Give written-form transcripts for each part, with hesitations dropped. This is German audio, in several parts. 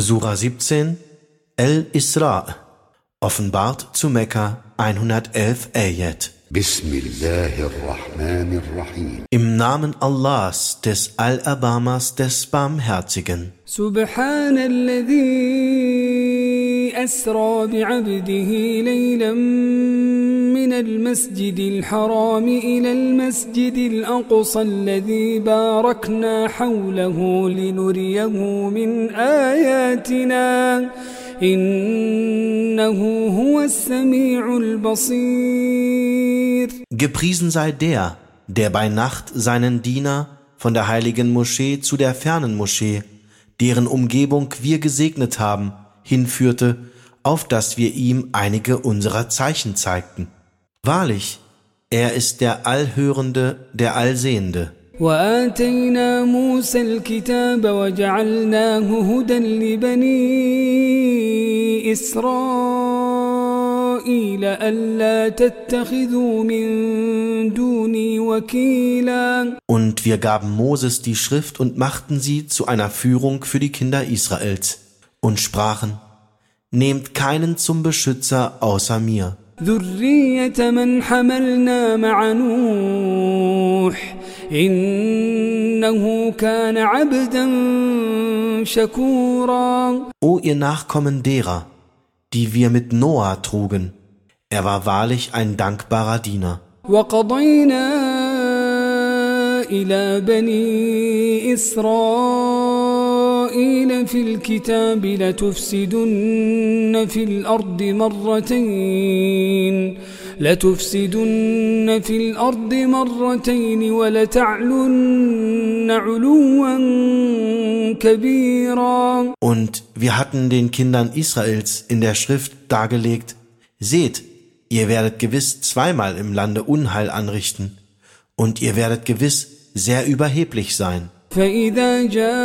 Sura 17, El-Isra, offenbart zu Mekka, 111 Ayat. Bismillahirrahmanirrahim. Im Namen Allahs, des Allerbarmers, des Barmherzigen. Subhanalladhi asra bi'abdihi laylan min al-masjid al-haram ila al-masjid al-aqsa alladhi barakna hawlahu linuriyahu min ayatina. Innahu huwas sami'ul basir. Gepriesen sei der bei Nacht seinen Diener von der heiligen Moschee zu der fernen Moschee, deren Umgebung wir gesegnet haben, hinführte, auf dass wir ihm einige unserer Zeichen zeigten. Wahrlich, er ist der Allhörende, der Allsehende. وآتينا موسى الكتاب وجعلناه هدى لبني إسرائيل ألا تتخذوا من دوني وكيلا. Und wir gaben Moses die Schrift und machten sie zu einer Führung für die Kinder Israels und sprachen: Nehmt keinen zum Beschützer außer mir. ذرية من حملنا مع نوح إنه كان عبدا شكورا. O ihr Nachkommen derer, die wir mit Noah trugen, er war wahrlich ein dankbarer Diener. وقضينا إلى بني إسرائيل في الكتاب لتفسدن في الأرض مرتين ولتعلن علوا كبيرا. Und wir hatten den Kindern Israels in der Schrift dargelegt: Seht, ihr werdet gewiss zweimal im Lande Unheil anrichten, und ihr werdet gewiss sehr überheblich sein. فإذا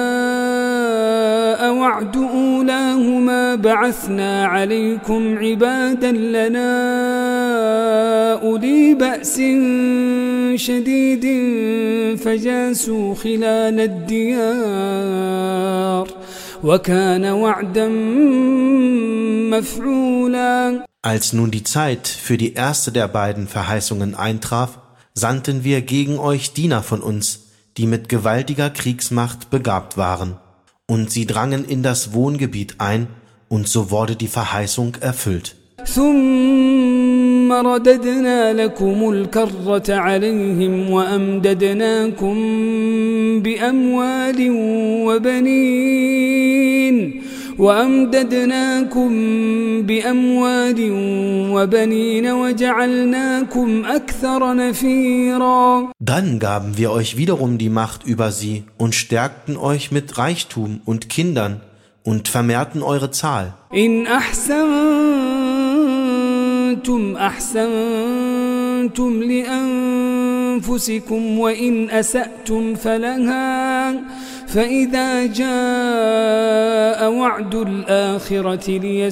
جاء وعد أولاهما بعثنا عليكم عبادا لنا أولي بأس شديد فجاسوا خلال الديار وكان وعدا مفعولا. Als nun die Zeit für die erste der beiden Verheißungen eintraf, sandten wir gegen euch Diener von uns, die mit gewaltiger Kriegsmacht begabt waren. Und sie drangen in das Wohngebiet ein, und so wurde die Verheißung erfüllt. ثم رددنا لكم الكرة عليهم وأمددناكم بأموال وبنين وجعلناكم أكثر نفيرا. Dann gaben wir euch wiederum die Macht über sie und stärkten euch mit Reichtum und Kindern und vermehrten eure Zahl. إن أحسنتم أحسنتم لأنفسكم وإن أسأتم فلها فإذا جاء وعد الآخرة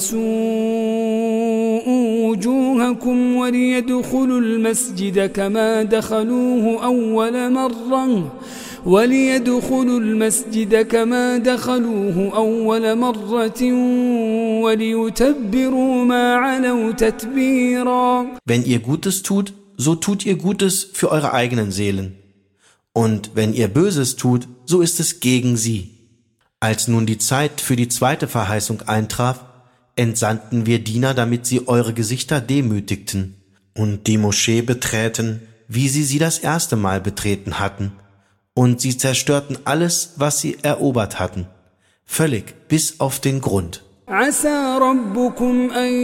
ليسوءوا وجوهكم وليدخلوا المسجد كما دخلوه أول مرة وليتبروا ما علوا تتبيرا. Wenn ihr Gutes tut, so tut ihr Gutes für eure eigenen Seelen. Und wenn ihr Böses tut, so ist es gegen sie. Als nun die Zeit für die zweite Verheißung eintraf, entsandten wir Diener, damit sie eure Gesichter demütigten und die Moschee beträten, wie sie das erste Mal betreten hatten. Und sie zerstörten alles, was sie erobert hatten, völlig bis auf den Grund. عسى ربكم أن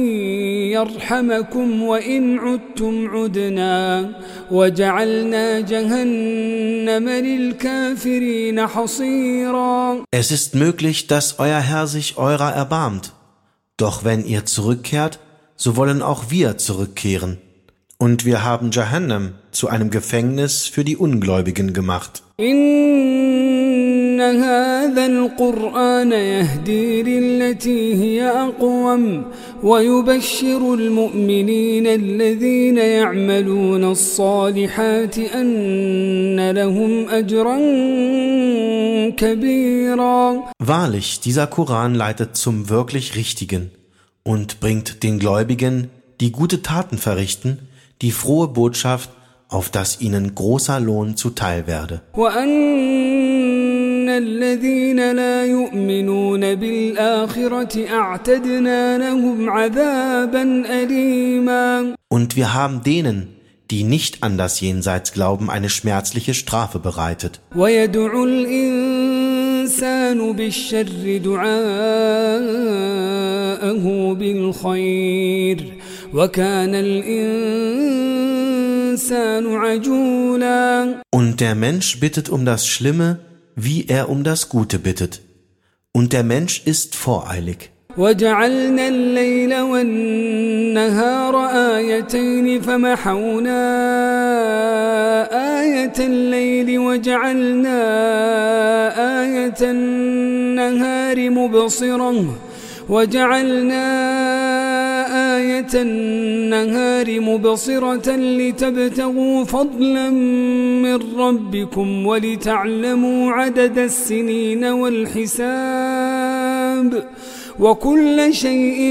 يرحمكم وإن عدتم عدنا وجعلنا جهنم للكافرين حصيرا. Es ist möglich, dass euer Herr sich eurer erbarmt. Doch wenn ihr zurückkehrt, so wollen auch wir zurückkehren. Und wir haben Jahannam zu einem Gefängnis für die Ungläubigen gemacht. هذا القرآن يهدي للتي هي أقوم ويبشر المؤمنين الذين يعملون الصالحات أن لهم أجرا كبيرا. Wahrlich, dieser Koran leitet zum wirklich Richtigen und bringt den Gläubigen, die gute Taten verrichten, die frohe Botschaft, auf dass ihnen großer Lohn zuteil werde. وأن الذين لا يؤمنون بالآخرة أعتدنا لهم عذابا أليما. Und wir haben denen, die nicht an das Jenseits glauben, eine schmerzliche Strafe bereitet. ويدعو الإنسان بالشر دعاءه بالخير وكان الإنسان عجولا. Und der Mensch bittet um das Schlimme, wie er um das Gute bittet. Und der Mensch ist voreilig. وجعلنا الليل والنهار آيتين فمحونا آية الليل وجعلنا آية النهار مبصرة لتبتغوا فضلا من ربكم ولتعلموا عدد السنين والحساب وكل شيء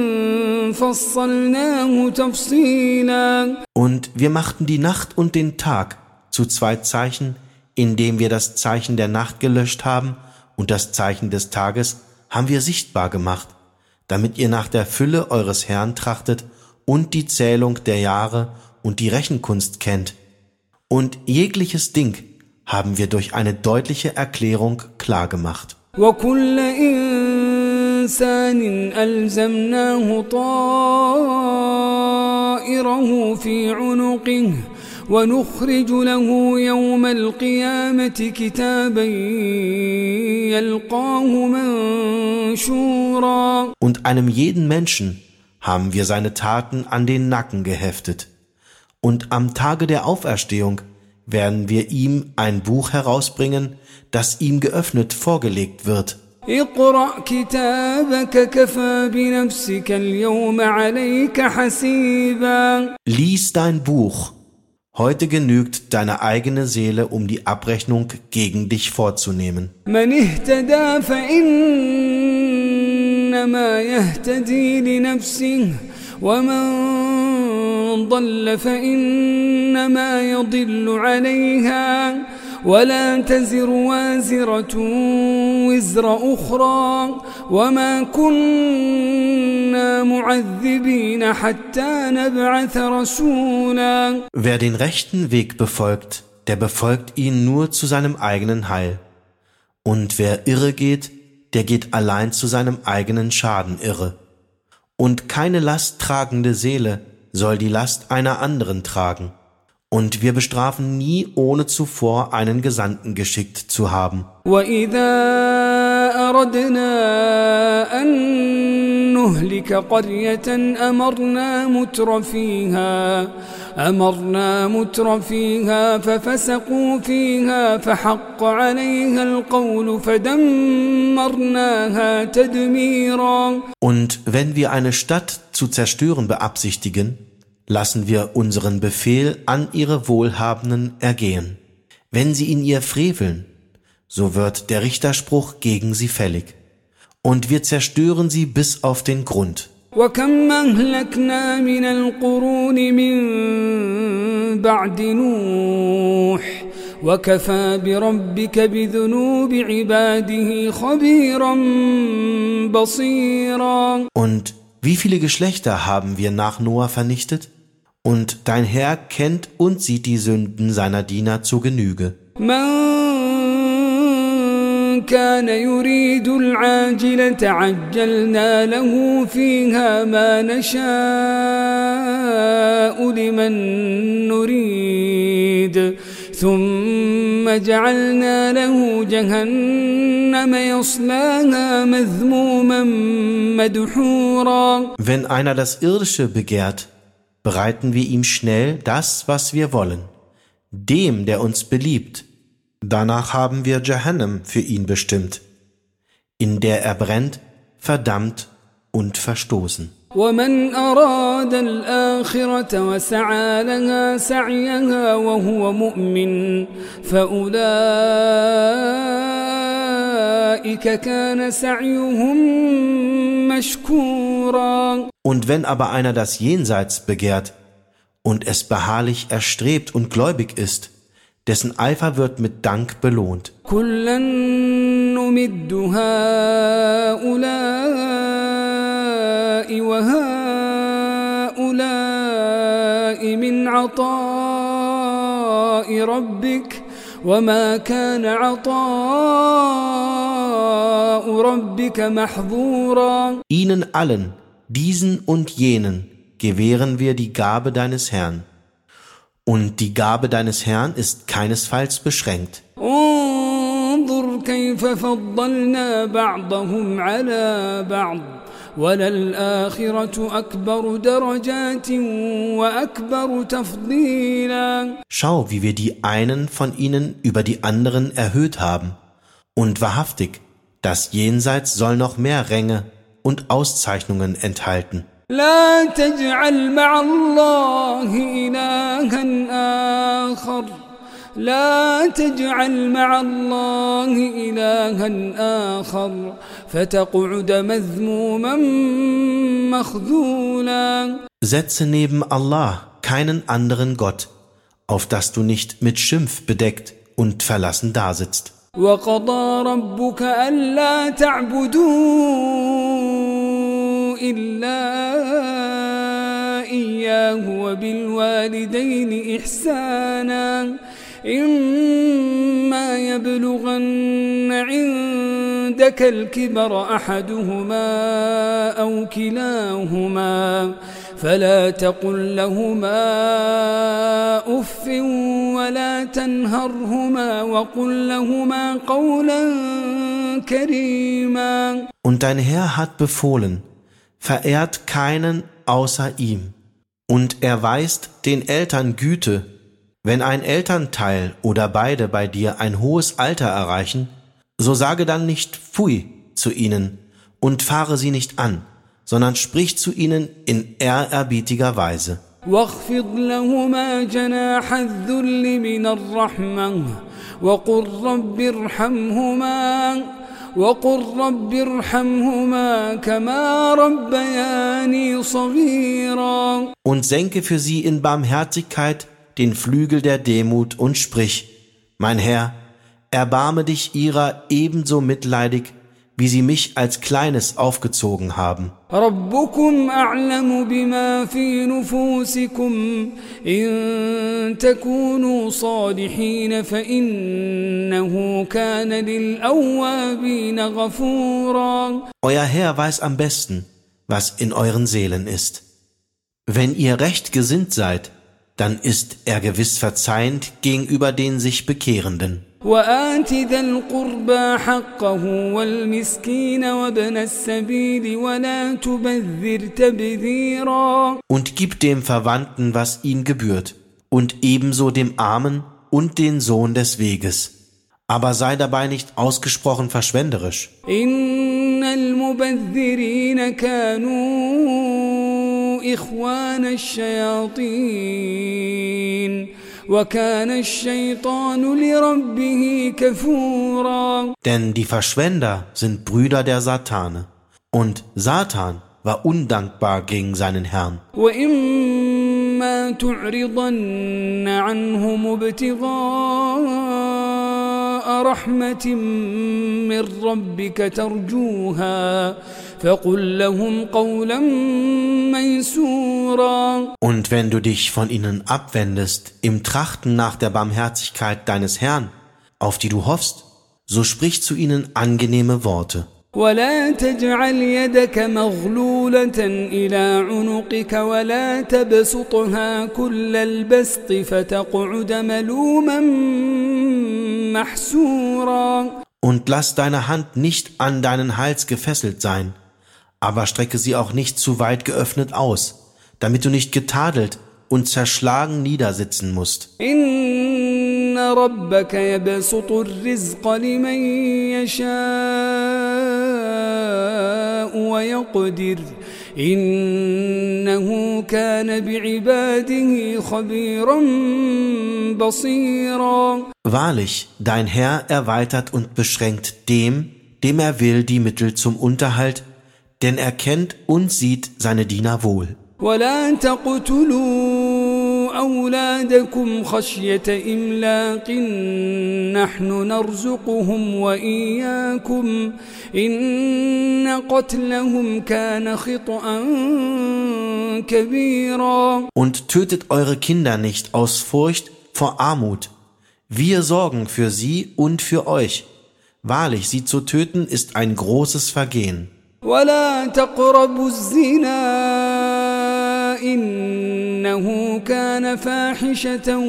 فصلناه تفصيلا. Und wir machten die Nacht und den Tag zu zwei Zeichen, indem wir das Zeichen der Nacht gelöscht haben und das Zeichen des Tages haben wir sichtbar gemacht, damit ihr nach der Fülle eures Herrn trachtet und die Zählung der Jahre und die Rechenkunst kennt. Und jegliches Ding haben wir durch eine deutliche Erklärung klargemacht. وكل إنسان ألزمناه طائره في عنقه ونخرج له يوم القيامة كتابا يلقاه منشورا. Und einem jeden Menschen haben wir seine Taten an den Nacken geheftet. Und am Tage der Auferstehung werden wir ihm ein Buch herausbringen, das ihm geöffnet vorgelegt wird. اقرأ كتابك كفى بنفسك اليوم عليك حسيبا. Lies dein Buch. Heute genügt deine eigene Seele, um die Abrechnung gegen dich vorzunehmen. من اهتدى فإنما يهتدي لنفسه ومن ضل فإنما يضل عليها ولا تزر وازرة وزر أخرى وما كنا معذبين حتى نبعث رسولا. Wer den rechten Weg befolgt, der befolgt ihn nur zu seinem eigenen Heil. Und wer irre geht, der geht allein zu seinem eigenen Schaden irre. Und keine lasttragende Seele soll die Last einer anderen tragen. Und wir bestrafen nie, ohne zuvor einen Gesandten geschickt zu haben. وَإِذَا أَرَدْنَا أَن نُهْلِكَ قَرْيَةً أَمَرْنَا مُتْرَ فِيهَا فَفَسَقُوا فِيهَا فَحَقَّ عَلَيْهَا الْقَوْلُ فَدَمَّرْنَاهَا تَدْمِيرًا. Und wenn wir eine Stadt zu zerstören beabsichtigen, lassen wir unseren Befehl an ihre Wohlhabenden ergehen. Wenn sie in ihr freveln, so wird der Richterspruch gegen sie fällig. Und wir zerstören sie bis auf den Grund. وَكَمْ أَهْلَكْنَا مِنَ الْقُرُونِ مِنْ بَعْدِ نُوحٍ وَكَفَى بِرَبِّكَ بِذُنُوبِ عِبَادِهِ خَبِيرًا بَصِيرًا. Und wie viele Geschlechter haben wir nach Noah vernichtet? Und dein Herr kennt und sieht die Sünden seiner Diener zu Genüge. من كان يريد العاجلة عجلنا له فيها ما نشاء لمن نريد ثم جعلنا له جهنم يصلاها مذموما مدحورا. Wenn einer das Irdische begehrt, bereiten wir ihm schnell das, was wir wollen. Dem, der uns beliebt, Danach haben wir Jahannam für ihn bestimmt, in der er brennt, verdammt und verstoßen. ومن أراد الآخرة وسعى لها سعيها وهو مؤمن فأولئك كان سعيهم مشكورا. Und wenn aber einer das Jenseits begehrt und es beharrlich erstrebt und gläubig ist, dessen Eifer wird mit Dank belohnt. كلا نمد هؤلاء وهؤلاء من عطاء ربك وما كان عطاء ربك محظورا. Ihnen allen, diesen und jenen, gewähren wir die Gabe deines Herrn. Und die Gabe deines Herrn ist keinesfalls beschränkt. انظر كيف فضلنا بعضهم على بعض وللآخرة أكبر درجات وأكبر تفضيلا. Schau, wie wir die einen von ihnen über die anderen erhöht haben. Und wahrhaftig, das Jenseits soll noch mehr Ränge und Auszeichnungen enthalten. لا تجعل مع الله إلها آخر لا تجعل مع الله إلها آخر فتقعد مذموما مخذولا. Setze neben Allah keinen anderen Gott, auf das du nicht mit Schimpf bedeckt und verlassen dasitzt. وقضى ربك ألا تعبدوا إلا إياه وبالوالدين إحسانا إما يبلغن عندك الكبر أحدهما أو كلاهما فلا تقل لهما أف ولا تنهرهما وقل لهما قولا كريما. Und dein Herr hat befohlen, verehrt keinen außer ihm. Und erweist den Eltern Güte. Wenn ein Elternteil oder beide bei dir ein hohes Alter erreichen, so sage dann nicht Pfui zu ihnen und fahre sie nicht an, sondern sprich zu ihnen in ehrerbietiger Weise. واخفض لهما جناح الذل من الرحمة وقل رب ارحمهما كما ربياني صغيرا. Und senke für sie in Barmherzigkeit den Flügel der Demut und sprich: Mein Herr, erbarme dich ihrer ebenso mitleidig, wie sie mich als Kleines aufgezogen haben. ربكم أعلم بما في نفوسكم إن تكونوا صالحين فإنه كان للأوابين غفورا. Euer Herr weiß am besten, was in euren Seelen ist. Wenn ihr recht gesinnt seid, dann ist er gewiss verzeihend gegenüber den sich Bekehrenden. وآت ذا القربى حقه والمسكين وابن السبيل ولا تبذر تبذيرا. Und gib dem Verwandten, was ihm gebührt, und ebenso dem Armen und den Sohn des Weges. Aber sei dabei nicht ausgesprochen verschwenderisch. إن المبذرين كانوا إخوان الشياطين وكان الشيطان لربه كفورا. Denn die Verschwender sind Brüder der Satane, und Satan war undankbar gegen seinen Herrn. وإما تعرضن عنهم ابتغاء رحمة من ربك ترجوها فقل لهم قولا ميسورا. Und wenn du dich von ihnen abwendest im Trachten nach der Barmherzigkeit deines Herrn, auf die du hoffst, so sprich zu ihnen angenehme Worte. ولا تجعل يدك مغلولة إلى عنقك ولا تبسطها كل البسط فتقعد ملوما محسورا. Und lass deine Hand nicht an deinen Hals gefesselt sein, aber strecke sie auch nicht zu weit geöffnet aus, damit du nicht getadelt und zerschlagen niedersitzen musst. إن ربك يبسط الرزق لمن يشاء ويقدر إنه كان بعباده خبيرا بصيرا. Wahrlich, dein Herr erweitert und beschränkt dem er will, die Mittel zum Unterhalt, denn er kennt und sieht seine Diener wohl. ولا تقتلوا أولادكم خشية إملاق نحن نرزقهم وإياكم إن قتلهم كان خطأ كبيرا. Und tötet eure Kinder nicht aus Furcht vor Armut. Wir sorgen für sie und für euch. Wahrlich, sie zu töten ist ein großes Vergehen. ولا تقربوا الزنا إنه كان فاحشة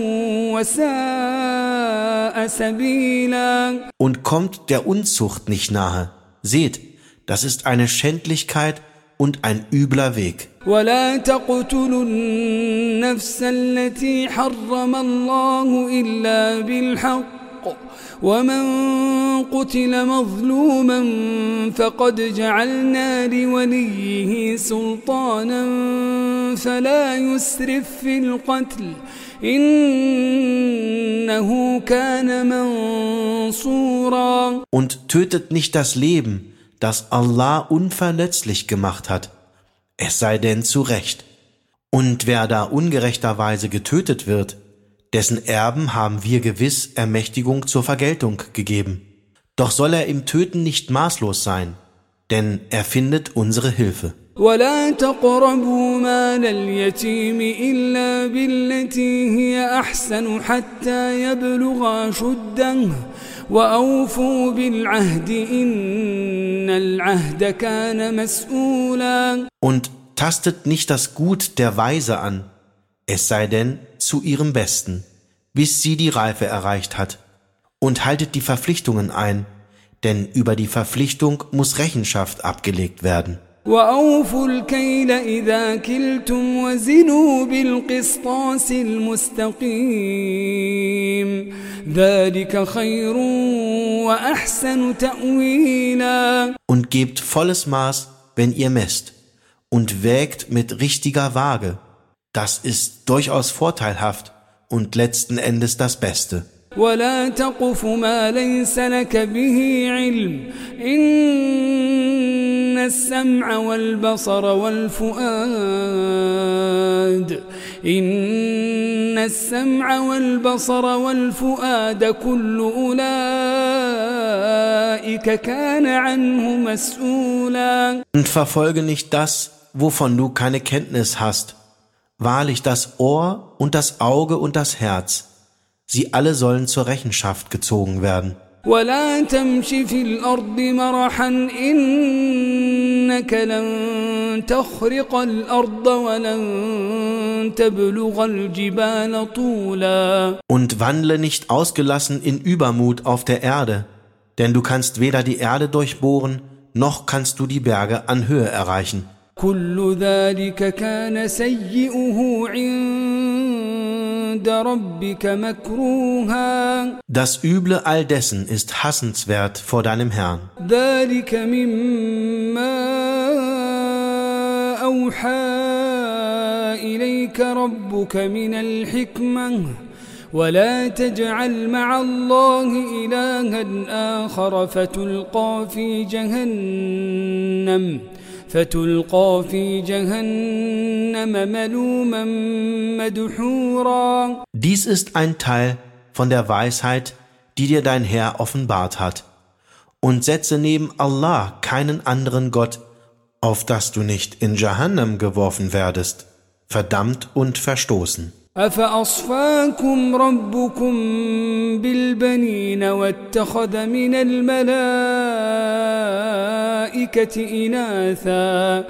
وساء سبيلا. Und kommt der Unzucht nicht nahe. Seht, das ist eine Schändlichkeit und ein übler Weg. ولا تقتلوا النفس التي حرم الله إلا بالحق ومن قتل مظلوما فقد جعلنا لوليه سلطانا فلا يسرف في القتل إنه كان منصورا. Und tötet nicht das Leben, das Allah unverletzlich gemacht hat, es sei denn zu Recht. Und wer da ungerechterweise getötet wird, dessen Erben haben wir gewiss Ermächtigung zur Vergeltung gegeben. Doch soll er im Töten nicht maßlos sein, denn er findet unsere Hilfe. ولا تقربوا مال اليتيم إلا بالتي هي أحسن حتى يبلغ أشده وأوفوا بالعهد إن العهد كان مسؤولا. Und tastet nicht das Gut der Weise an, es sei denn zu ihrem Besten, bis sie die Reife erreicht hat. Und haltet die Verpflichtungen ein, denn über die Verpflichtung muss Rechenschaft abgelegt werden. وأوفوا الكيل إذا كلتم وزنوا بالقسطاس المستقيم ذلك خير وأحسن تأويلا. Und gebt volles Maß, wenn ihr messt, und wägt mit richtiger Waage. Das ist durchaus vorteilhaft und letzten Endes das Beste. ولا تقف ما ليس لك به علم إن السمع والبصر والفؤاد كل أولئك كان عنه مسؤولا. Und verfolge nicht das, wovon du keine Kenntnis hast. Wahrlich, das Ohr und das Auge und das Herz, sie alle sollen zur Rechenschaft gezogen werden. ولا تمش في الأرض مرحا إنك لن تخرق الأرض ولن تبلغ الجبال طولا. Und wandle nicht ausgelassen in Übermut auf der Erde, denn du kannst weder die Erde durchbohren, noch kannst du die Berge an Höhe erreichen. كل ذلك كان سيئه عند ربك مكروها. Das Üble all dessen ist hassenswert vor deinem Herrn. ذلك مما أوحى إليك ربك من الحكمة ولا تجعل مع الله إلها آخر فتلقى في جهنم ملوما مدحورا. Dies ist ein Teil von der Weisheit, die dir dein Herr offenbart hat. Und setze neben Allah keinen anderen Gott, auf dass du nicht in Jahannam geworfen werdest, verdammt und verstoßen. أفأصفاكم ربكم بالبنين واتخذ من الملائكة إناثا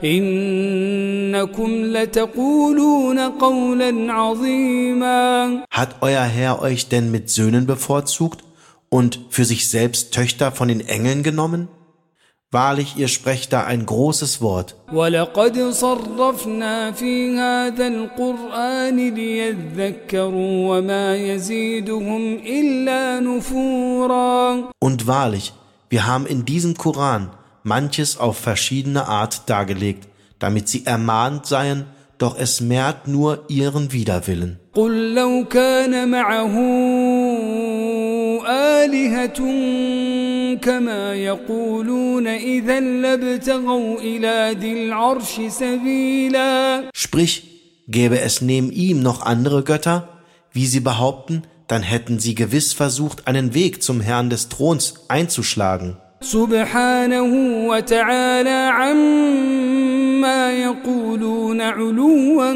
إنكم لتقولون قولا عظيما. Hat euer Herr euch denn mit Söhnen bevorzugt und für sich selbst Töchter von den Engeln genommen? Wahrlich, ihr sprecht da ein großes Wort. وَلَقَدْ صَرَّفْنَا فِي هَذَا الْقُرْآنِ لِيَذَّكَّرُوا وَمَا يَزِيدُهُمْ إِلَّا نُفُورًا. Und wahrlich, wir haben in diesem Koran manches auf verschiedene Art dargelegt, damit sie ermahnt seien, doch es mehrt nur ihren Widerwillen. قُلْ لَوْ كَانَ مَعَهُ آلِهَةٌ كَمَا يَقُولُونَ إِذًا لَابْتَغَوْا إِلَى ذِي الْعَرْشِ سَبِيلًا. Sprich, gäbe es neben ihm noch andere Götter, wie sie behaupten, dann hätten sie gewiss versucht, einen Weg zum Herrn des Throns einzuschlagen. سبحانه وتعالى عما يقولون علوا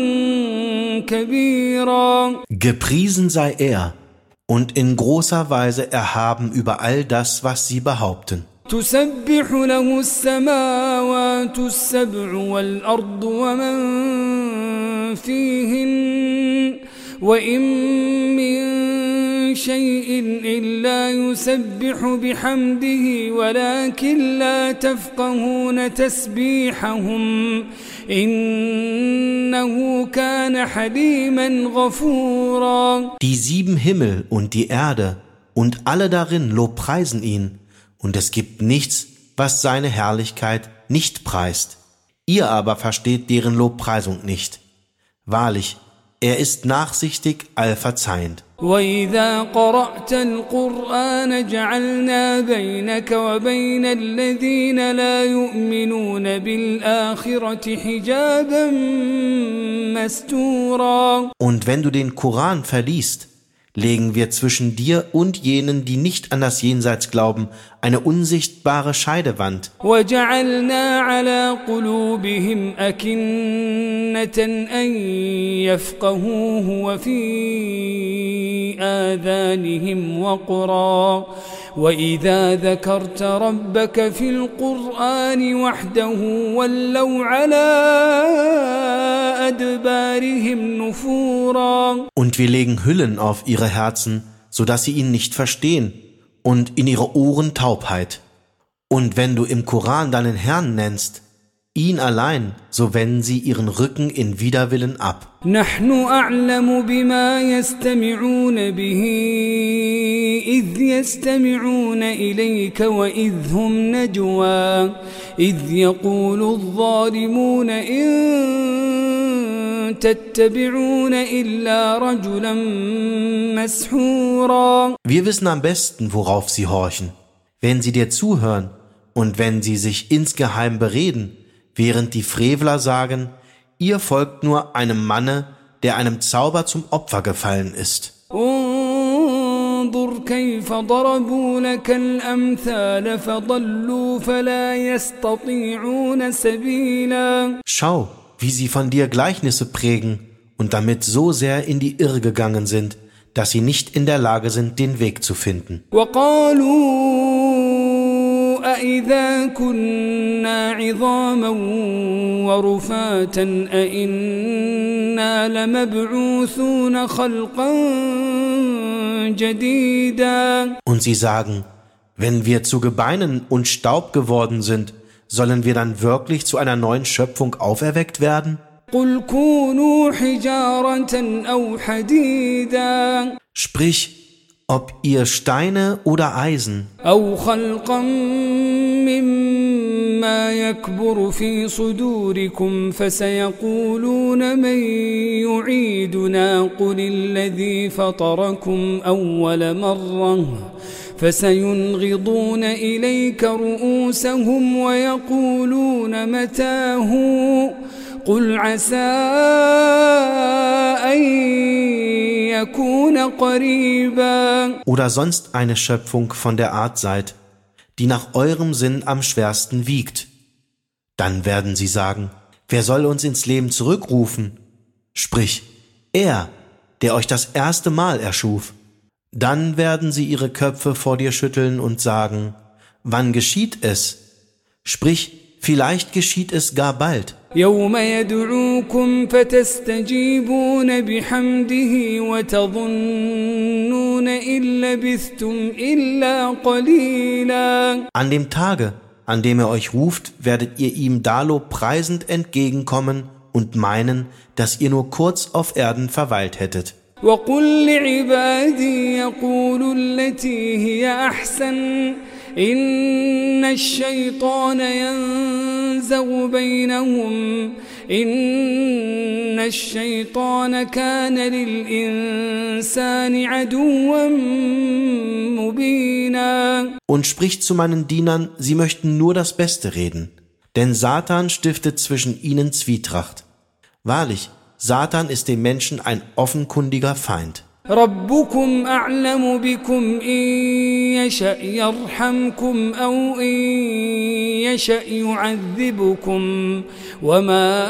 كبيرا. Gepriesen sei er und in großer Weise erhaben über all das, was sie behaupten. تسبح له السماوات السبع والأرض ومن فيهن وإن من شيء إلا يسبح بحمده ولكن لا تفقهون تسبيحهم إنه كان حليما غفورا. Die 7 Himmel und die Erde und alle darin lobpreisen ihn, und es gibt nichts, was seine Herrlichkeit nicht preist. Ihr aber versteht deren Lobpreisung nicht. Wahrlich, er ist nachsichtig, allverzeihend. وَإِذَا قَرَأْتَ الْقُرْآنَ جَعَلْنَا بَيْنَكَ وَبَيْنَ الَّذِينَ لَا يُؤْمِنُونَ بِالْآخِرَةِ حِجَابًا مَسْتُورًا. Und wenn du den Koran verliest, legen wir zwischen dir und jenen, die nicht an das Jenseits glauben, eine unsichtbare Scheidewand. وَجَعَلْنَا عَلَى قُلُوبِهِمْ أَكِنَّةً أَن يَفْقَهُوهُ وَفِي آذَانِهِمْ وَقْرًا وَإِذَا ذَكَرْتَ رَبَّكَ فِي الْقُرْآنِ وَحْدَهُ وَلَّوْا عَلَى أَدْبَارِهِمْ نُفُورًا. Und wir legen Hüllen auf ihre Herzen, so dass sie ihn nicht verstehen, und in ihre Ohren Taubheit. Und wenn du im Koran deinen Herrn nennst, ihn allein, so wenden sie ihren Rücken in Widerwillen ab. نحن أعلم بما يستمعون به إذ يستمعون إليك وإذ هم نجوى إذ يقول الظالمون إن تتبعون إلا رجلا مسحورا. Wir wissen am besten, worauf sie horchen, wenn sie dir zuhören und wenn sie sich insgeheim bereden, während die Frevler sagen, ihr folgt nur einem Manne, der einem Zauber zum Opfer gefallen ist. انظر كيف ضربوا لك الأمثال فضلوا فلا يستطيعون سبيلا. Schau, wie sie von dir Gleichnisse prägen und damit so sehr in die Irre gegangen sind, dass sie nicht in der Lage sind, den Weg zu finden. أَإِذَا كُنَّا عِظَامًا وَرُفَاتًا أَإِنَّا لَمَبْعُوثُونَ خَلْقًا جَدِيدًا. Und sie sagen, wenn wir zu Gebeinen und Staub geworden sind, sollen wir dann wirklich zu einer neuen Schöpfung auferweckt werden? قُلْ كُونُوا حِجَارَةً أَوْ حَدِيدًا. Sprich, ob ihr Steine oder Eisen أَوْ خَلْقًا مِّمَّا يَكْبُرُ فِي صُدُورِكُمْ فَسَيَقُولُونَ مَن يُعِيدُنَا قُلِ الَّذِي فَطَرَكُمْ أَوَّلَ مَرَّةٍ فَسَيُنْغِضُونَ إِلَيْكَ رُؤُوسَهُمْ وَيَقُولُونَ مَتَىٰ هُوَ قُلْ عَسَىٰ أَن يَكُونَ قَرِيبًا. oder sonst eine Schöpfung von der Art seid, die nach eurem Sinn am schwersten wiegt. Dann werden sie sagen, wer soll uns ins Leben zurückrufen? Sprich, er, der euch das erste Mal erschuf. Dann werden sie ihre Köpfe vor dir schütteln und sagen, wann geschieht es? Sprich, vielleicht geschieht es gar bald. يوم يدعوكم فتستجيبون بحمده وتظنون إن لبثتم إلا قليلا. An dem Tage, an dem er euch ruft, werdet ihr ihm da lobpreisend entgegenkommen und meinen, dass ihr nur kurz auf Erden verweilt hättet. وقل لعبادي يقولوا التي هي أحسن إن الشيطان ينزغ بينهم إن الشيطان كان للإنسان عدوا مبينا. Und spricht zu meinen Dienern, sie möchten nur das Beste reden, denn Satan stiftet zwischen ihnen Zwietracht. Wahrlich, Satan ist dem Menschen ein offenkundiger Feind. ربكم أعلم بكم إن يشأ يرحمكم أو إن يشأ يعذبكم وما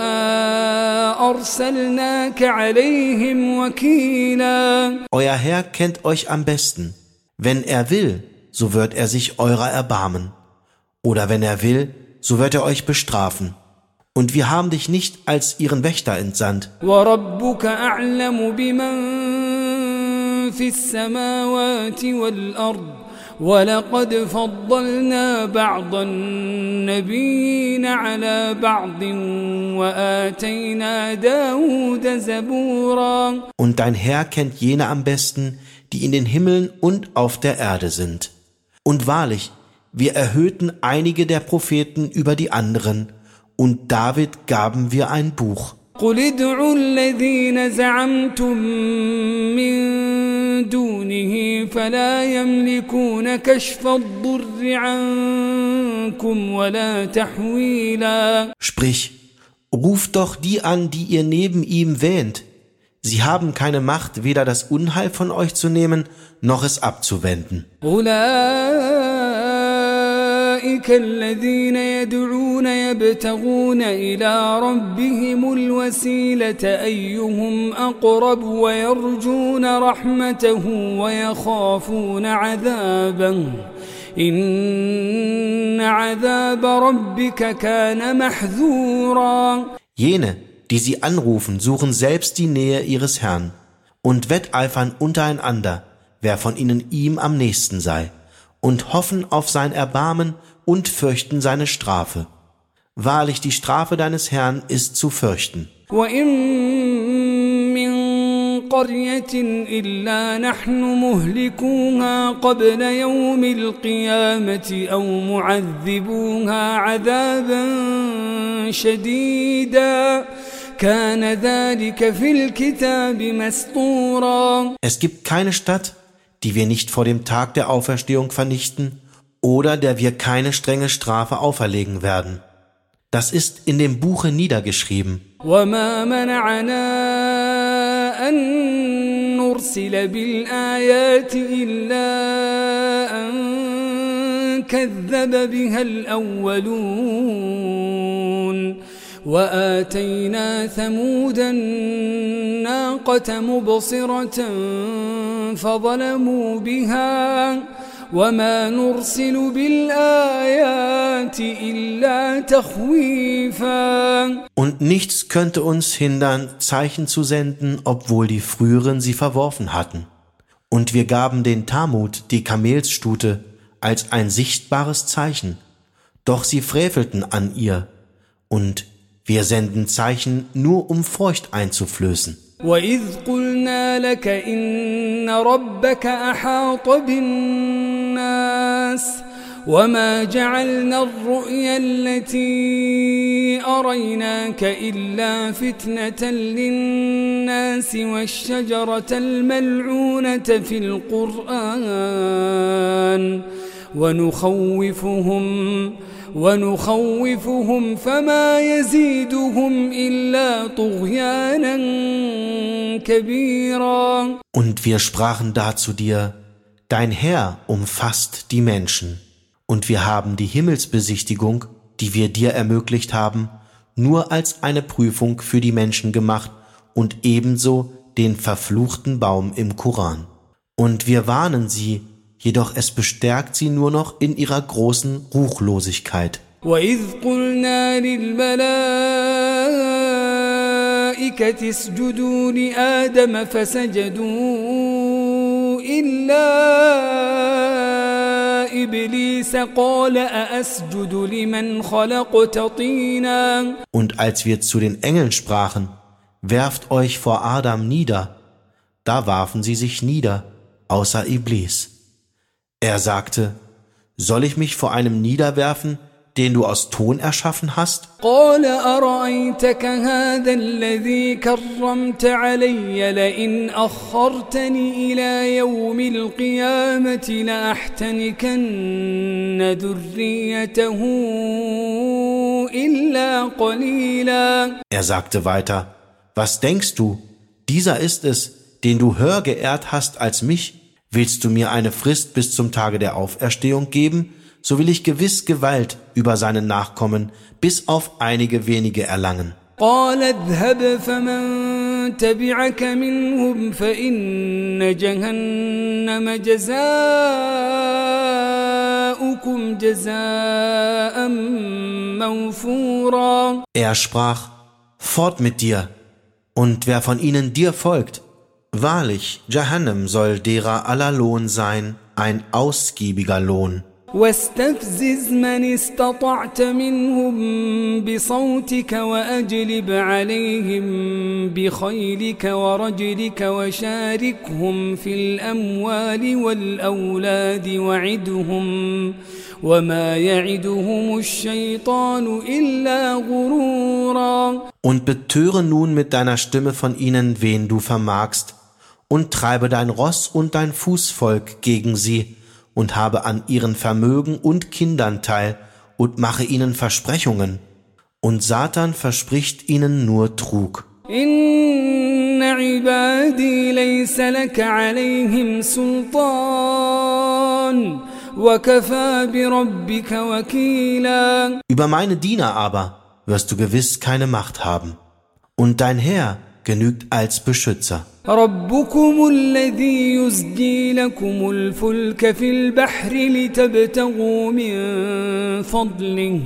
أرسلناك عليهم وكيلا. Euer Herr kennt euch am besten. Wenn er will, so wird er sich eurer erbarmen. Oder wenn er will, so wird er euch bestrafen. Und wir haben dich nicht als ihren Wächter entsandt. وَرَبُّكَ أَعْلَمُ بِمَنْ فِي السَّمَاوَاتِ وَالْأَرْضِ وَلَقَدْ فَضَّلْنَا بَعْضَ النَّبِيِّينَ عَلَى بَعْضٍ وَآتَيْنَا دَاوُودَ زَبُورًا. Und dein Herr kennt jene am besten, die in den Himmeln und auf der Erde sind. Und wahrlich, wir erhöhten einige der Propheten über die anderen, und David gaben wir ein Buch. قُلِ ادْعُوا الَّذِينَ زَعَمْتُم مِّن دُونِهِ فَلَا يَمْلِكُونَ كَشْفَ الضُّرِّ عَنكُمْ وَلَا تَحْوِيلًا. Sprich, ruft doch die an, die ihr neben ihm wähnt. Sie haben keine Macht, weder das Unheil von euch zu nehmen, noch es abzuwenden. أولئك الذين يدعون يبتغون إلى ربهم الوسيلة أيهم أقرب ويرجون رحمته ويخافون عذابه إن عذاب ربك كان محذورا. Jene, die sie anrufen, suchen selbst die Nähe ihres Herrn und wetteifern untereinander, wer von ihnen ihm am nächsten sei, und hoffen auf sein Erbarmen und fürchten seine Strafe. Wahrlich, die Strafe deines Herrn ist zu fürchten. وَإِن مِّن قَرْيَةٍ إِلَّا نَحْنُ مُهْلِكُوهَا قَبْلَ يَوْمِ الْقِيَامَةِ أَوْ مُعَذِّبُوهَا عَذَابًا شَدِيدًا كَانَ ذَلِكَ فِي الْكِتَابِ مَسْطُورًا. Es gibt keine Stadt, die wir nicht vor dem Tag der Auferstehung vernichten oder der wir keine strenge Strafe auferlegen werden. Das ist in dem Buche niedergeschrieben. وَمَا مَنَعَنَا أَن نُّرْسِلَ بِالْآيَاتِ إِلَّا أَن كَذَّبَ بِهَا الْأَوَّلُونَ وَآتَيْنَا ثَمُودَ النَّاقَةَ مُبْصِرَةً فَظَلَمُوا بِهَا وَمَا نُرْسِلُ بِالْآيَاتِ إِلَّا تَخْوِيفًا. Und nichts könnte uns hindern, Zeichen zu senden, obwohl die früheren sie verworfen hatten. Und wir gaben den Tamut, die Kamelsstute, als ein sichtbares Zeichen. Doch sie frevelten an ihr. Und wir senden Zeichen nur, um Furcht einzuflößen. وَإِذْ قُلْنَا لَكَ إِنَّ رَبَّكَ أَحَاطَ بِالنَّاسِ وَمَا جَعَلْنَا الرُّؤْيَا الَّتِي أَرَيْنَاكَ إِلَّا فِتْنَةً لِلنَّاسِ وَالشَّجَرَةَ الْمَلْعُونَةَ فِي الْقُرْآنِ ونخوفهم فما يزيدهم إلا طغيانا كبيرا. Und wir sprachen da zu dir, dein Herr umfasst die Menschen, und wir haben die Himmelsbesichtigung, die wir dir ermöglicht haben, nur als eine Prüfung für die Menschen gemacht und ebenso den verfluchten Baum im Koran. Und wir warnen sie, jedoch es bestärkt sie nur noch in ihrer großen Ruchlosigkeit. وَإِذْ قُلْنَا لِلْمَلَائِكَةِ اسْجُدُوا لِآدَمَ فَسَجَدُوا إِلَّا إبليس قال أأسجد لمن خلقت طينا. Und als wir zu den Engeln sprachen, werft euch vor Adam nieder, da warfen sie sich nieder, außer Iblis. Er sagte, soll ich mich vor einem niederwerfen, den du aus Ton erschaffen hast? قال أرأيتك هذا الذي كرمت علي لئن أخرتني إلى يوم القيامة لأحتنكن ذريته إلا قليلا. Er sagte weiter, was denkst du? Dieser ist es, den du höher geehrt hast als mich. Willst du mir eine Frist bis zum Tage der Auferstehung geben? So will ich gewiss Gewalt über seine Nachkommen bis auf einige wenige erlangen. قال اذهب فمن تبعك منهم فإن جهنم جزاؤكم جزاء موفورا. Er sprach, fort mit dir, und wer von ihnen dir folgt, wahrlich, Jahannam soll derer aller Lohn sein, ein ausgiebiger Lohn. واستفزز من استطعت منهم بصوتك وأجلب عليهم بخيلك ورجلك وشاركهم في الأموال والأولاد وعدهم وما يعدهم الشيطان إلا غرورا. Und betöre nun mit deiner Stimme von ihnen, wen du vermagst, und treibe dein Ross und dein Fußvolk gegen sie, und habe an ihren Vermögen und Kindern teil und mache ihnen Versprechungen. Und Satan verspricht ihnen nur Trug. Inna ibadi laysa laka alayhim sultan wa kafa bi rabbika wakila. Über meine Diener aber wirst du gewiss keine Macht haben. Und dein Herr genügt als Beschützer. ربكم الذي يزجي لكم الفلك في البحر لتبتغوا من فضله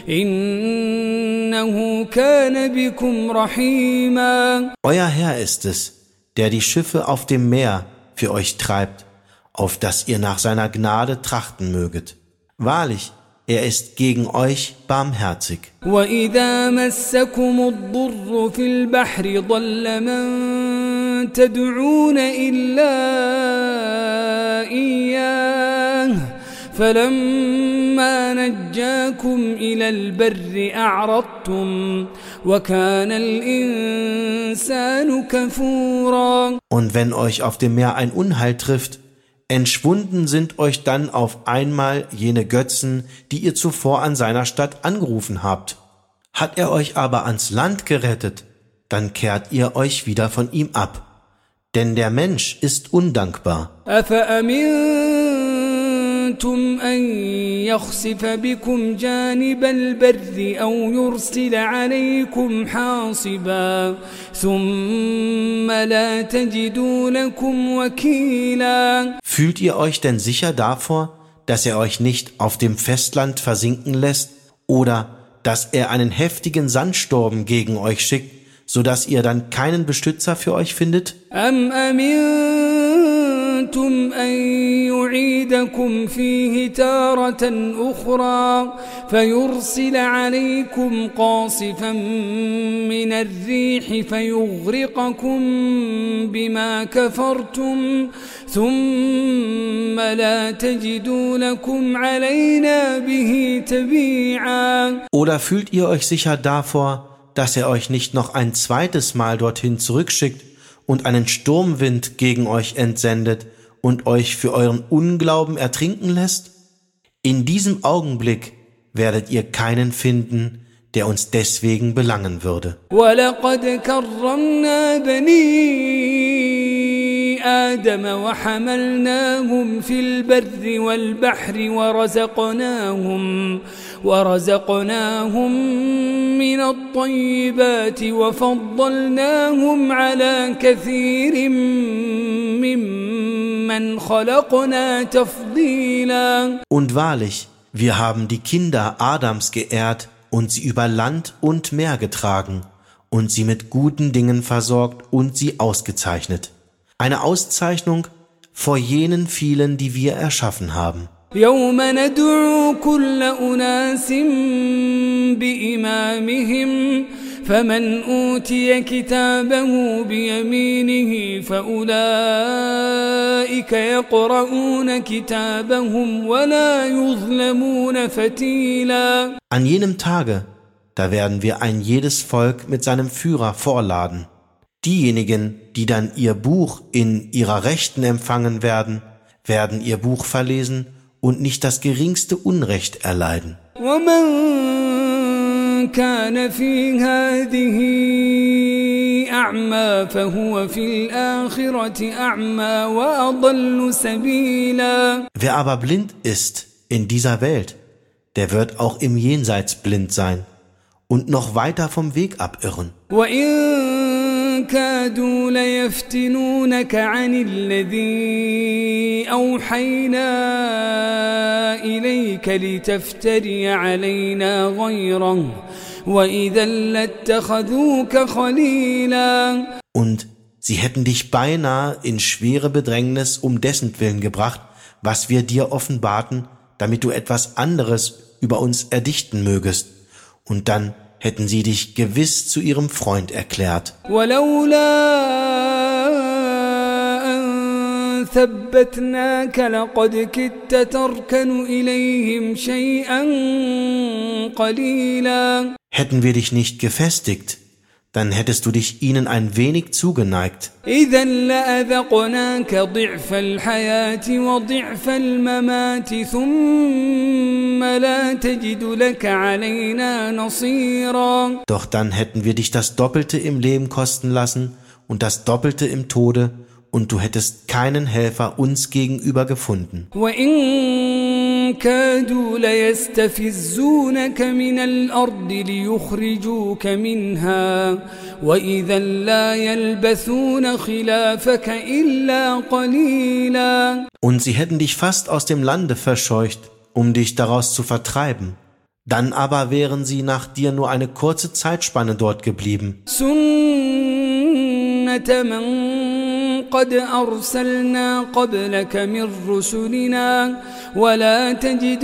إنه كان بكم رحيما. Euer Herr ist es, der die Schiffe auf dem Meer für euch treibt, auf das ihr nach seiner Gnade trachten möget. Wahrlich, er ist gegen euch barmherzig. وَإِذَا مَسَّكُمُ الضُّرُّ فِي الْبَحْرِ ضَلَّ مَن تَدْعُونَ إِلَّا إِيَّاهُ فَلَمَّا نَجَّاكُمْ إِلَى الْبَرِّ أَعْرَضْتُمْ وَكَانَ الْإِنسَانُ كَفُورًا. Und wenn euch auf dem Meer ein Unheil trifft, entschwunden sind euch dann auf einmal jene Götzen, die ihr zuvor an seiner Statt angerufen habt. Hat er euch aber ans Land gerettet, dann kehrt ihr euch wieder von ihm ab. Denn der Mensch ist undankbar. أَفَأَمِنْتُمْ أَنْ يَخْسِفَ بِكُمْ جَانِبَ الْبَرِّ أَوْ يُرْسِلَ عَلَيْكُمْ حَاصِبًا ثُمَّ لَا تَجِدُوا لَكُمْ وَكِيلًا. Fühlt ihr euch denn sicher davor, dass er euch nicht auf dem Festland versinken lässt oder dass er einen heftigen Sandsturm gegen euch schickt, sodass ihr dann keinen Beschützer für euch findet? أَمْ أَمِنْتُمْ أَنْ يُعِيدَكُمْ فِيهِ تَارَةً أُخْرَى فَيُرْسِلَ عَلَيْكُمْ قَاصِفًا مِنَ الرِّيحِ فَيُغْرِقَكُمْ بِمَا كَفَرْتُمْ ثُمَّ لَا تَجِدُوا لَكُمْ عَلَيْنَا بِهِ تَبِيعًا. Oder fühlt ihr euch sicher davor, dass er euch nicht noch ein zweites Mal dorthin zurückschickt und einen Sturmwind gegen euch entsendet und euch für euren Unglauben ertrinken lässt? In diesem Augenblick werdet ihr keinen finden, der uns deswegen belangen würde. وَلَقَدْ كَرَّمْنَا بَنِي آدَمَ وَحَمَلْنَاهُمْ فِي الْبَرِّ وَالْبَحْرِ ورزقناهم من الطيبات وفضلناهم على كثير ممن خلقنا تفضيلا. Und wahrlich, wir haben die Kinder Adams geehrt und sie über Land und Meer getragen und sie mit guten Dingen versorgt und sie ausgezeichnet. Eine Auszeichnung vor jenen vielen, die wir erschaffen haben. يوم ندعو كل أناس بإمامهم فمن أوتي كتابه بيمينه فأولئك يقرؤون كتابهم ولا يظلمون فتيلا. An jenem Tage, da werden wir ein jedes Volk mit seinem Führer vorladen. Diejenigen, die dann ihr Buch in ihrer Rechten empfangen werden, werden ihr Buch verlesen und nicht das geringste Unrecht erleiden. ومن كان في هذه أعمى فهو في الآخرة أعمى وأضل سبيلا. Wer aber blind ist in dieser Welt, der wird auch im Jenseits blind sein und noch weiter vom Weg abirren. وإن كادوا ليفتنونك عن الذي أوحينا إليك لتفتري علينا غيره وإذا لاتخذوك خليلا. Und sie hätten dich beinahe in schwere Bedrängnis um dessentwillen gebracht, was wir dir offenbarten, damit du etwas anderes über uns erdichten mögest. Und dann hätten sie dich gewiss zu ihrem Freund erklärt. ثبتناك لقد كدت تركن إليهم شيئا قليلا. Hätten wir dich nicht gefestigt, dann hättest du dich ihnen ein wenig zugeneigt. إذا لأذقناك ضعف الحياة وضعف الممات ثم لا تجد لك علينا نصيرا. Doch dann hätten wir dich das Doppelte im Leben kosten lassen und das Doppelte im Tode, und du hättest keinen Helfer uns gegenüber gefunden. وإن كادوا ليستفزونك من الأرض ليخرجوك منها وإذا لا يلبثون خلافك إلا قليلا. Und sie hätten dich fast aus dem Lande verscheucht, um dich daraus zu vertreiben. Dann aber wären sie nach dir nur eine kurze Zeitspanne dort geblieben. سنة من قد أرسلنا قبلك من رسلنا ولا تجد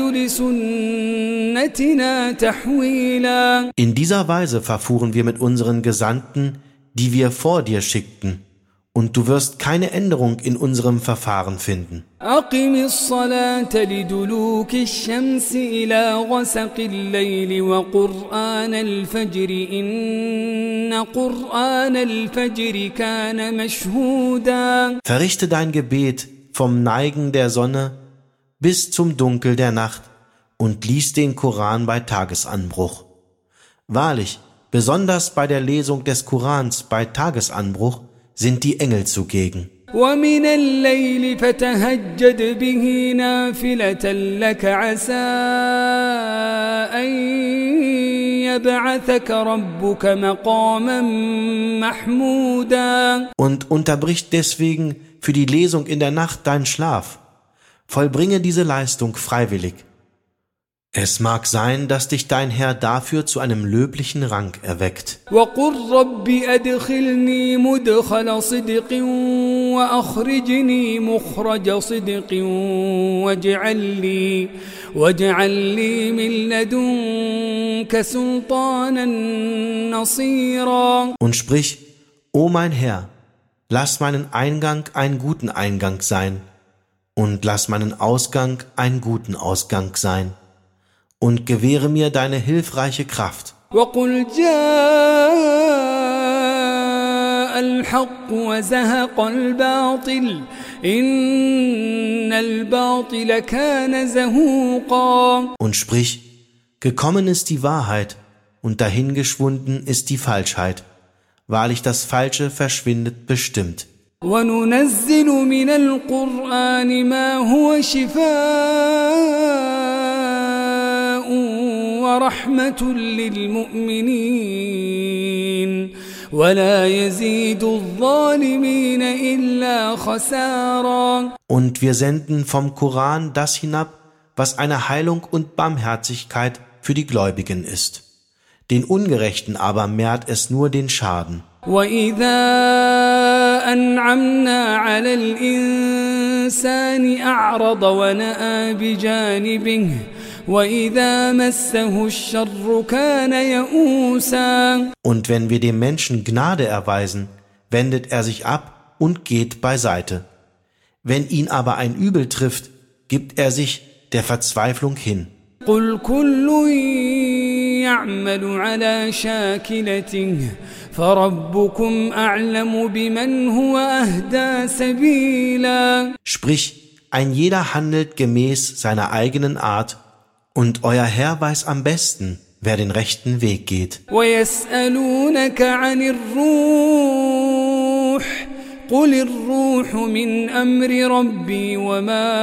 لسنتنا تحويلا. In dieser Weise verfuhren wir mit unseren Gesandten, die wir vor dir schickten, und du wirst keine Änderung in unserem Verfahren finden. أقم الصلاة لدلوك الشمس إلى غسق الليل وقرآن الفجر إن قرآن الفجر كان مشهودا. Verrichte dein Gebet vom Neigen der Sonne bis zum Dunkel der Nacht und lies den Koran bei Tagesanbruch. Wahrlich, besonders bei der Lesung des Korans bei Tagesanbruch sind die Engel zugegen. ومن الليل فتهجد به نافلة لك عسى أن يبعثك ربك مقاما محمودا. Und unterbrich deswegen für die Lesung in der Nacht deinen Schlaf. Vollbringe diese Leistung freiwillig. Es mag sein, dass dich dein Herr dafür zu einem löblichen Rang erweckt. وقل رب أدخلني مدخل صدق وأخرجني مخرج صدق واجعل لي من لدنك سلطانا نصيرا. Und sprich, O mein Herr, lass meinen Eingang einen guten Eingang sein und lass meinen Ausgang einen guten Ausgang sein. Und gewähre mir deine hilfreiche Kraft. وقل جاء الحق وزهق الباطل إن الباطل كان زهوقا. Und sprich, gekommen ist die Wahrheit und dahingeschwunden ist die Falschheit. Wahrlich, das Falsche verschwindet bestimmt. وننزل من القرآن ما هو شفاء ورحمة للمؤمنين ولا يزيد الظالمين إلا خسارا. Und wir senden vom Koran das hinab, was eine Heilung und Barmherzigkeit für die Gläubigen ist. Den Ungerechten aber mehrt es nur den Schaden. وإذا أنعمنا على الإنسان الإنسان أعرض ونأى بجانبه وإذا مسه الشر كان يئوسا. Und wenn wir dem Menschen Gnade erweisen, wendet er sich ab und geht beiseite. Wenn ihn aber ein Übel trifft, gibt er sich der Verzweiflung hin. قل كل يعمل على شاكلته فربكم أعلم بمن هو أهدى سبيلا. Sprich, ein jeder handelt gemäß seiner eigenen Art, und euer Herr weiß am besten, wer den rechten Weg geht. ويسألونك عن الروح قل الروح من أمر ربي وما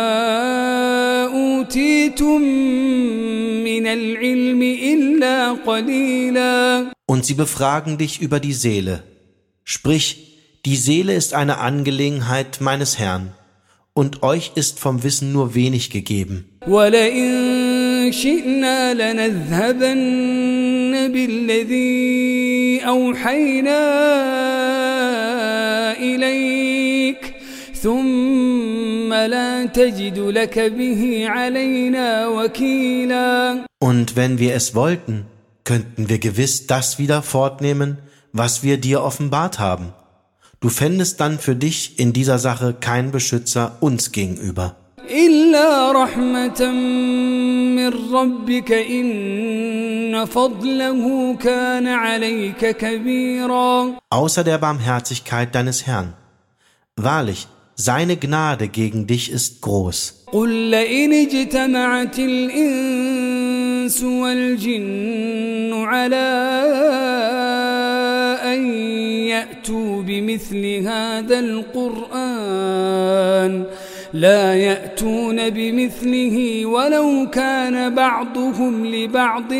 أوتيتم من العلم إلا قليلا. Und sie befragen dich über die Seele. Sprich, die Seele ist eine Angelegenheit meines Herrn, und euch ist vom Wissen nur wenig gegeben. وَلَئِن شِئْنَا لَنَذْهَبَنَّ بِالَّذِي أَوْحَيْنَا إِلَيْكَ ثُمَّ لَا تَجِدُ لَكَ بِهِ عَلَيْنَا وَكِيلًا. Und wenn wir es wollten, könnten wir gewiss das wieder fortnehmen, was wir dir offenbart haben. Du fändest dann für dich in dieser Sache keinen Beschützer uns gegenüber. إِلَّا رَحْمَةً مِّن رَّبِّكَ إِنَّ فَضْلَهُ كَانَ عَلَيْكَ كَبِيرًا. Außer der Barmherzigkeit deines Herrn. Wahrlich, seine Gnade gegen dich ist groß. قُل لَّئِنِ اجْتَمَعَتِ الْإِنسُ وَالْجِنُّ عَلَىٰ أَن يَأْتُوا بِمِثْلِ هَٰذَا الْقُرْآنِ لا يأتون بمثله ولو كان بعضهم لبعض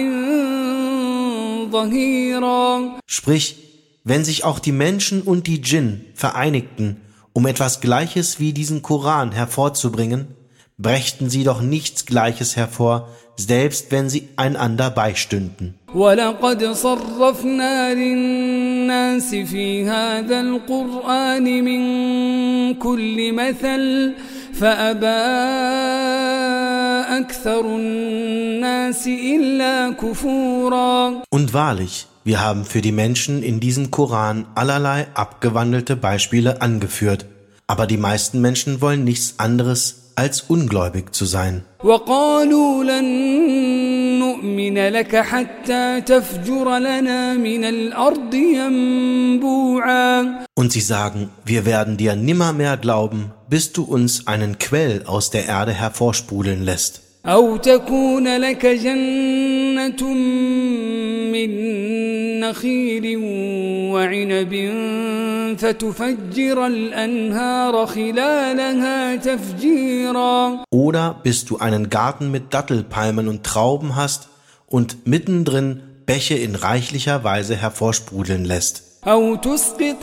ظهيرا. Sprich, wenn sich auch die Menschen und die Djinn vereinigten, um etwas Gleiches wie diesen Koran hervorzubringen, brächten sie doch nichts Gleiches hervor, selbst wenn sie einander beistünden. وَلَقَدْ صَرَّفْنَا لِلنَّاسِ فِي هَذَا الْقُرْآنِ مِنْ كُلِّ مَثَلٍ فَأَبَى أَكْثَرُ النَّاسِ إِلَّا كُفُورًا. Und wahrlich, wir haben für die Menschen in diesem Koran allerlei abgewandelte Beispiele angeführt, aber die meisten Menschen wollen nichts anderes als ungläubig zu sein. وَقَالُوا لَن نُّؤْمِنَ لَكَ حَتَّى تَفْجُرَ لَنَا مِنَ الْأَرْضِ يَنبُوعًا. Und sie sagen, wir werden dir nimmermehr glauben, bis du uns einen Quell aus der Erde hervorsprudeln lässt. أَوْ تَكُونَ لَكَ جَنَّةٌ مِّن نَّخِيلٍ وَعِنَبٍ فَتُفَجِّرَ الْأَنْهَارَ خِلَالَهَا تَفْجِيرًا. Oder bis du einen Garten mit Dattelpalmen und Trauben hast und mittendrin Bäche in reichlicher Weise hervorsprudeln lässt. أَوْ تُسْقِطَ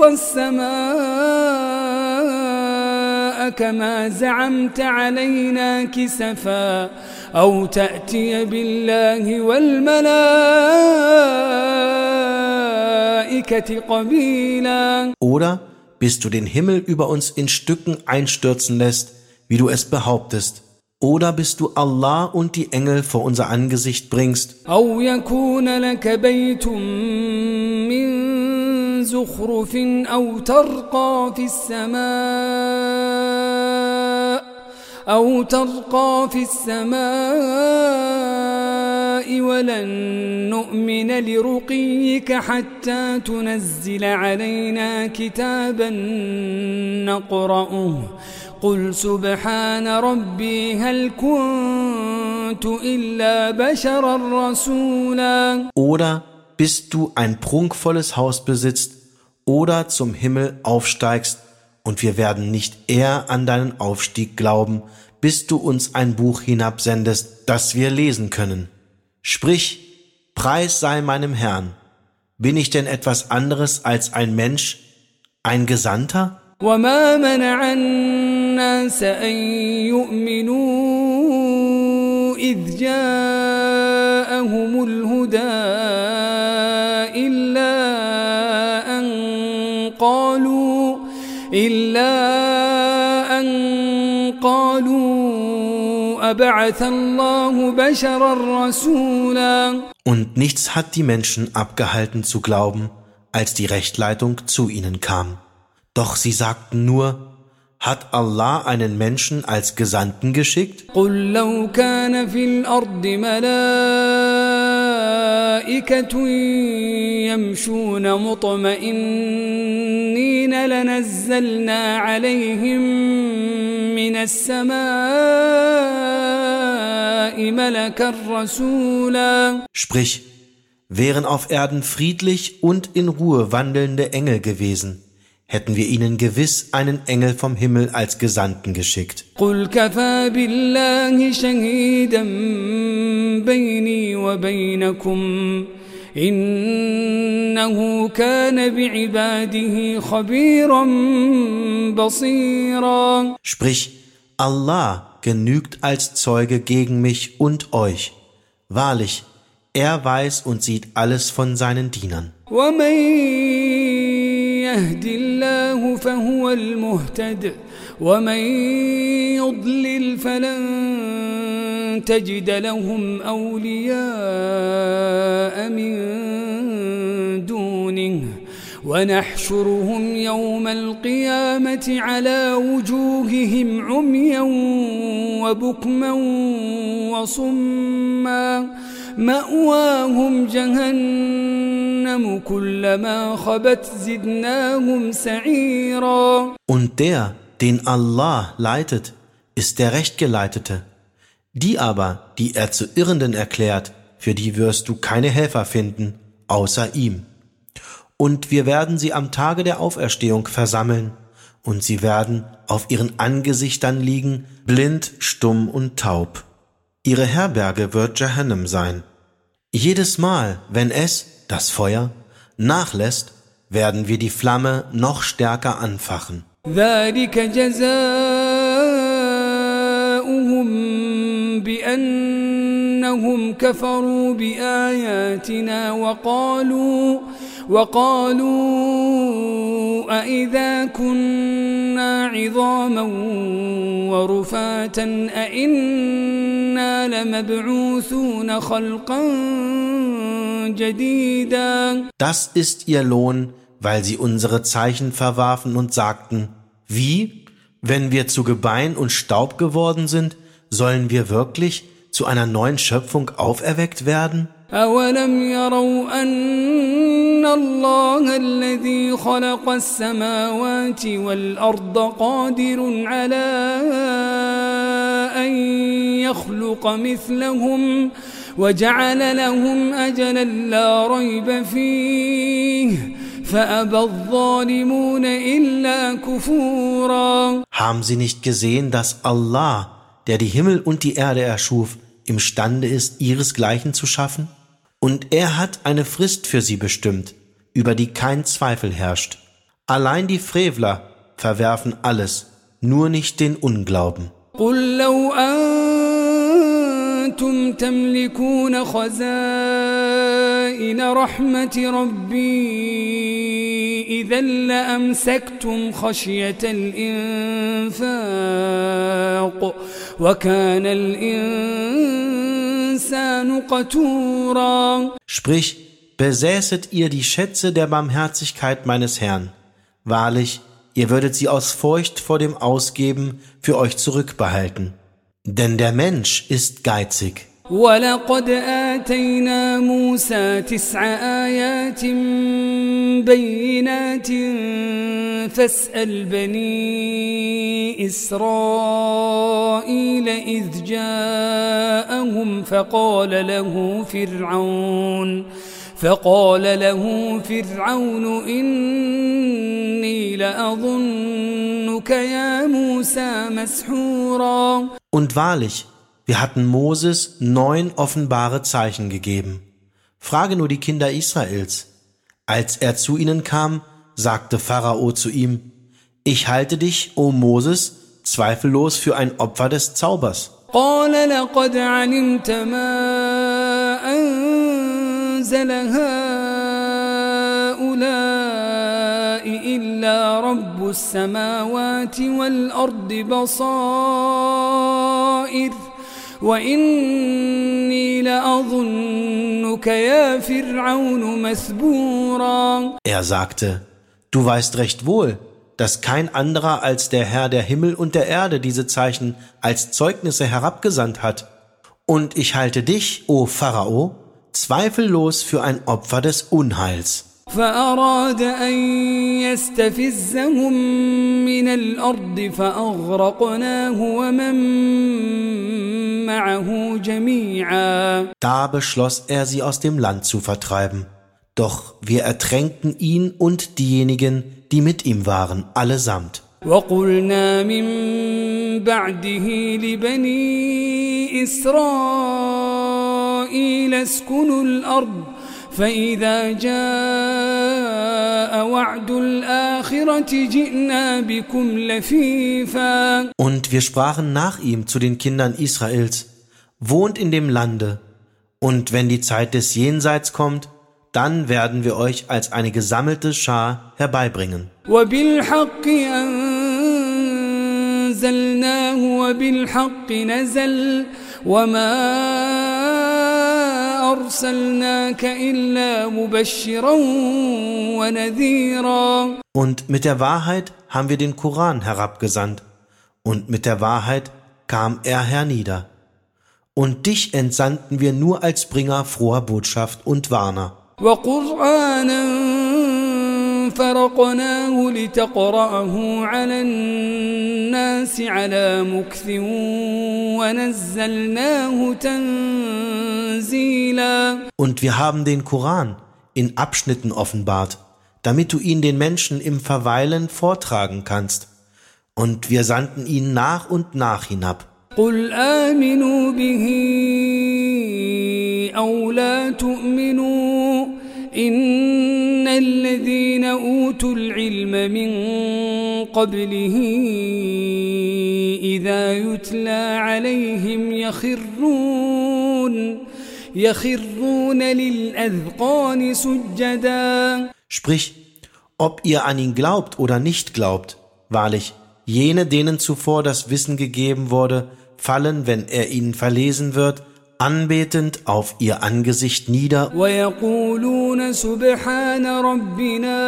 السَّمَاءَ كَمَا زَعَمْتَ عَلَيْنَا كِسَفًا أَوْ تَأْتِيَ بِاللَّهِ وَالْمَلَائِكَةِ قَبِيلًا. Oder bis du den Himmel über uns in Stücken einstürzen lässt, wie du es behauptest. Oder bis du Allah und die Engel vor unser Angesicht bringst. أَوْ يَكُونَ لَكَ بَيْتٌ مِّن زُخْرُفٍ أَوْ تَرْقَىٰ فِي السَّمَاءِ وَلَن نُّؤْمِنَ لِرُقِيِّكَ حَتَّىٰ تُنَزِّلَ عَلَيْنَا كِتَابًا نَّقْرَؤُهُ قُلْ سُبْحَانَ رَبِّي هَلْ كُنتُ إِلَّا بَشَرًا رَّسُولًا. Oder bis du ein prunkvolles Haus besitzt oder zum Himmel aufsteigst, und wir werden nicht eher an deinen Aufstieg glauben, bis du uns ein Buch hinabsendest, das wir lesen können. Sprich, Preis sei meinem Herrn. Bin ich denn etwas anderes als ein Mensch, ein Gesandter? وَمَا مَنَعَ النَّاسَ أَن يُؤْمِنُوا إِذْ جَاءَهُمُ الْهُدَىٰ إِلَّا أَن أبعث الله بشرا رسولا. Und nichts hat die Menschen abgehalten zu glauben, als die Rechtleitung zu ihnen kam. Doch sie sagten nur: Hat Allah einen Menschen als Gesandten geschickt? قل لو كان في الأرض ملائكة يمشون مطمئنين لنزلنا عليهم من السماء ملكا رسولا. Sprich, wären auf Erden friedlich und in Ruhe wandelnde Engel gewesen, hätten wir ihnen gewiss einen Engel vom Himmel als Gesandten geschickt. قل كفى بالله شهيدا بيني وبينكم إنه كان بعباده خبيرا بصيرا. Sprich, Allah genügt als Zeuge gegen mich und euch. Wahrlich, er weiß und sieht alles von seinen Dienern. ومن يهد الله فهو المهتد ومن يضلل فلن تجد لهم أولياء من دونه ونحشرهم يوم القيامة على وجوههم عميا وبكما وصما مأواهم جهنم كلما خبت زدناهم سعيرا. Und der, den Allah leitet, ist der Rechtgeleitete. Die aber, die er zu Irrenden erklärt, für die wirst du keine Helfer finden, außer ihm. Und wir werden sie am Tage der Auferstehung versammeln, und sie werden auf ihren Angesichtern liegen, blind, stumm und taub. Ihre Herberge wird Jahannam sein. Jedes Mal, wenn es, das Feuer, nachlässt, werden wir die Flamme noch stärker anfachen. ذلك جزاؤهم بأنهم كفروا بآياتنا وقالوا أإذا كنا عظاما ورفاتا أإنا لمبعوثون خلقا جديدا. Das ist ihr Lohn, weil sie unsere Zeichen verwarfen und sagten: Wie? Wenn wir zu Gebein und Staub geworden sind, sollen wir wirklich zu einer neuen Schöpfung auferweckt werden? أولم يروا أن الله الذي خلق السماوات والأرض قادر على أن يخلق مثلهم وجعل لهم أجلا لا ريب فيه فأبى الظالمون إلا كفورا. Haben sie nicht gesehen, dass Allah, der die Himmel und die Erde erschuf, imstande ist, ihresgleichen zu schaffen? Und er hat eine Frist für sie bestimmt, über die kein Zweifel herrscht. Allein die Frevler verwerfen alles, nur nicht den Unglauben. قل لو أنتم تملكون خزائن رحمة ربي إذا لأمسكتم خشية الإنفاق وكان الإنسان قتورا. Sprich, besäßet ihr die Schätze der Barmherzigkeit meines Herrn. Wahrlich, ihr würdet sie aus Furcht vor dem Ausgeben für euch zurückbehalten. Denn der Mensch ist geizig. ولقد آتينا موسى 9 آيات بينات فاسأل بني إسرائيل إذ جاءهم فقال له فرعون إني لأظنك يا موسى مسحورا. Und wahrlich, wir hatten Moses 9 offenbare Zeichen gegeben. Frage nur die Kinder Israels. Als er zu ihnen kam, sagte Pharao zu ihm: Ich halte dich, o Moses, zweifellos für ein Opfer des Zaubers. قال لقد علمت ما أنزل هؤلاء إلا رب السماوات والأرض بصائر وإني لأظنك يا فرعون مثبورا. Er sagte: Du weißt recht wohl, dass kein anderer als der Herr der Himmel und der Erde diese Zeichen als Zeugnisse herabgesandt hat. Und ich halte dich, o Pharao, zweifellos für ein Opfer des Unheils. فأراد أن يستفزهم من الأرض فأغرقناه ومن معه جميعا. Da beschloss er, sie aus dem Land zu vertreiben. Doch wir ertränkten ihn und diejenigen, die mit ihm waren, allesamt. وقلنا من بعده لبني إسرائيل اسكنوا الأرض فإذا جاء وعد الآخرة جئنا بكم لفيفا. Und wir sprachen nach ihm zu den Kindern Israels: Wohnt in dem Lande, und wenn die Zeit des Jenseits kommt, dann werden wir euch als eine gesammelte Schar herbeibringen. وبالحق أنزلناه وبالحق نزل وما أرسلناك إلا مبشرا ونذيرا. Und mit der Wahrheit haben wir den Koran herabgesandt, und mit der Wahrheit kam er hernieder. Und dich entsandten wir nur als Bringer froher Botschaft und Warner. وقرآنا فرقناه لتقرأه على الناس على مكث ونزلناه تنزيلا. Und wir haben den Koran in Abschnitten offenbart, damit du ihn den Menschen im Verweilen vortragen kannst. Und wir sandten ihn nach und nach hinab. قل آمنوا به أو لا تؤمنوا إن الذين أوتوا العلم من قبله إذا يتلى عليهم يخرون للأذقان سجدا. Sprich, ob ihr an ihn glaubt oder nicht glaubt, wahrlich, jene, denen zuvor das Wissen gegeben wurde, fallen, wenn er ihnen verlesen wird, anbetend auf ihr Angesicht nieder ويقولون سبحان ربنا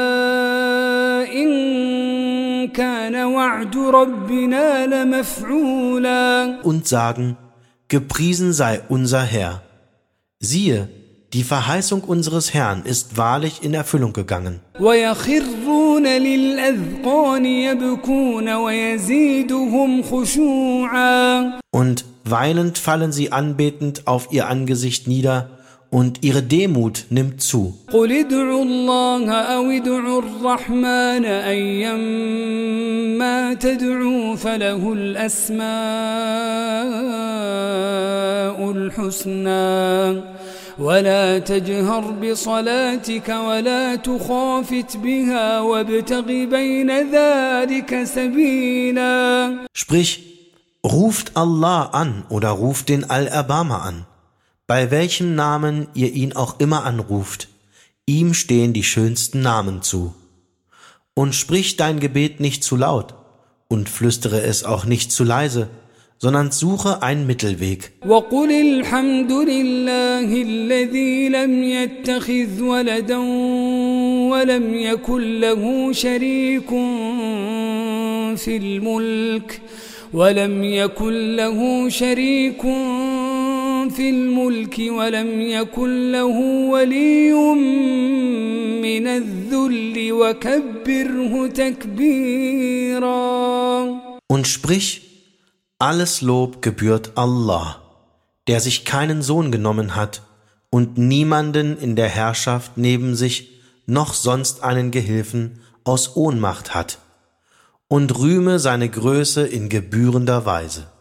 إن كان وعد ربنا لمفعولا. und sagen: Gepriesen sei unser Herr. Siehe, die Verheißung unseres Herrn ist wahrlich in Erfüllung gegangen. ويخرون للأذقان يبكون ويزيدهم خشوعا. Und weinend fallen sie anbetend auf ihr Angesicht nieder, und ihre Demut nimmt zu. قل ادعوا الله أو ادعوا الرحمن أيما تدعوا فله الأسماء الحسنى ولا تجهر بصلاتك ولا تخافت بها وابتغ بين ذلك سبيلا. Sprich, ruft Allah an oder ruft den Allerbarmer an. Bei welchem Namen ihr ihn auch immer anruft, ihm stehen die schönsten Namen zu. Und sprich dein Gebet nicht zu laut und flüstere es auch nicht zu leise, sondern suche einen Mittelweg. وقل الحمد لله الذي لم يتخذ ولدا ولم يكن له شريك في الملك ولم يكن له ولي من الذل وكبره تكبيرا. Und sprich, alles Lob gebührt Allah, der sich keinen Sohn genommen hat und niemanden in der Herrschaft neben sich noch sonst einen Gehilfen aus Ohnmacht hat, und rühme seine Größe in gebührender Weise.